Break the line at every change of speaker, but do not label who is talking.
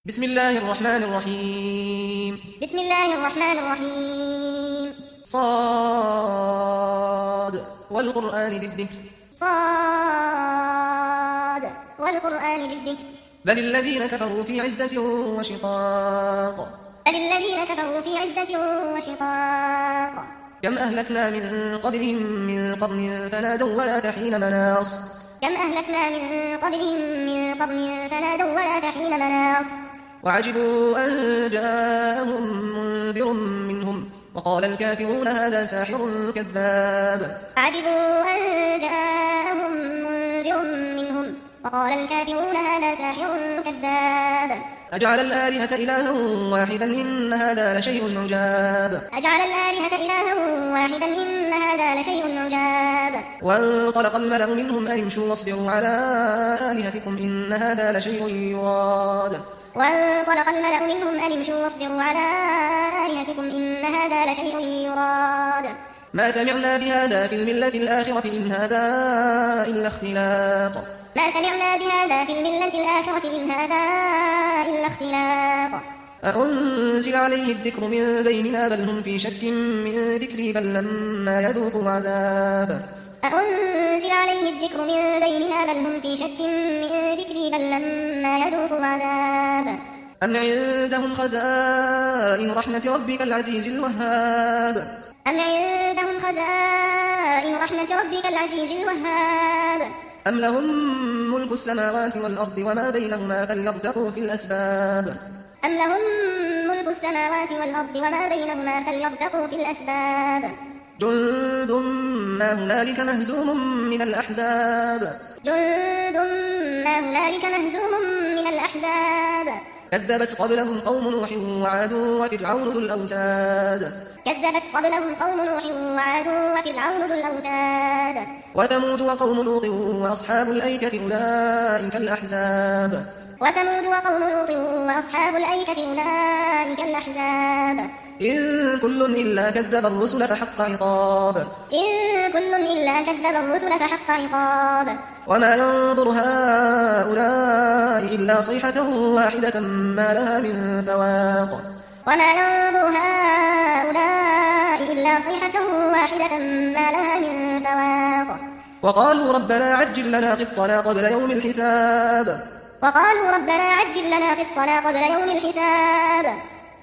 بسم الله الرحمن الرحيم.
بسم الله الرحمن الرحيم.
صاد والقرآن ذي الذكر.
صاد والقرآن ذي الذكر.
بل الذين كفروا في عزة وشقاق.
بل الذين كفروا في عزة وشقاق.
كم أهلكنا من قبلهم من قرن فنادوا ولا حين مناص.
كم أهلكنا من قبلهم من قرن فنادوا ولا حين مناص.
وعجبوا أن جاءهم منذر منهم وقال الكافرون هذا ساحر كذاب.
عجبوا أن جاءهم منذر منهم وقال الكافرون هذا ساحر كذاب.
أجعل الآلهة إلها واحدا إن هذا لشيء عجاب.
أجعل الآلهة إلها واحدا إن هذا لشيء عجاب.
وانطلق الملأ منهم أن امشوا واصبروا على آلهتكم إن هذا لشيء يراد.
وانطلق الملأ منهم أن امشوا واصبروا على آلهتكم إن هذا لشيء يراد.
ما سمعنا بهذا في الملة الآخرة إن هذا إلا اختلاق.
ما سمعنا بهذا في الملة الآخرة إن هذا إلا اختلاق.
أأنزل عليه الذكر من بيننا بل هم في شك من ذكري بل لما يذوقوا عذاب.
أأنزل عليه الذكر من بيننا بل هم في شك من ذكري بل لما يذوقوا عذاب.
أم عندهم خزائن رحمة ربك العزيز الوهاب.
أم عندهم خزائن رحمة ربك العزيز الوهاب.
أم لهم ملك السماوات والأرض وما بينهما فليرتقوا في الأسباب.
أم لهم ملك السماوات والأرض وما بينهما فليرتقوا في الأسباب.
جند ما هنالك مهزوم من الأحزاب.
جند ما هنالك مهزوم من الأحزاب.
كذبت قبلهم قوم نوح وعاد وفرعون ذو الأوتاد.
كذبت قبلهم قوم نوح وعاد وفرعون ذو الأوتاد.
وثمود وقوم لوط وأصحاب الأيكة أولئك الأحزاب.
وثمود وقوم لوط وأصحاب الأيكة أولئك الأحزاب.
إن كل إلا كذب الرسل فحق عقاب.
إن كل إلا كذب الرسل فحق عقاب.
وما ينظر هؤلاء إلا صيحة واحدة ما لها من فواق.
وما ينظر هؤلاء إلا صيحة واحدة ما لها من فواق.
وقالوا ربنا عجل لنا قطنا قبل يوم الحساب.
وقالوا ربنا عجل لنا قطنا قبل يوم الحساب.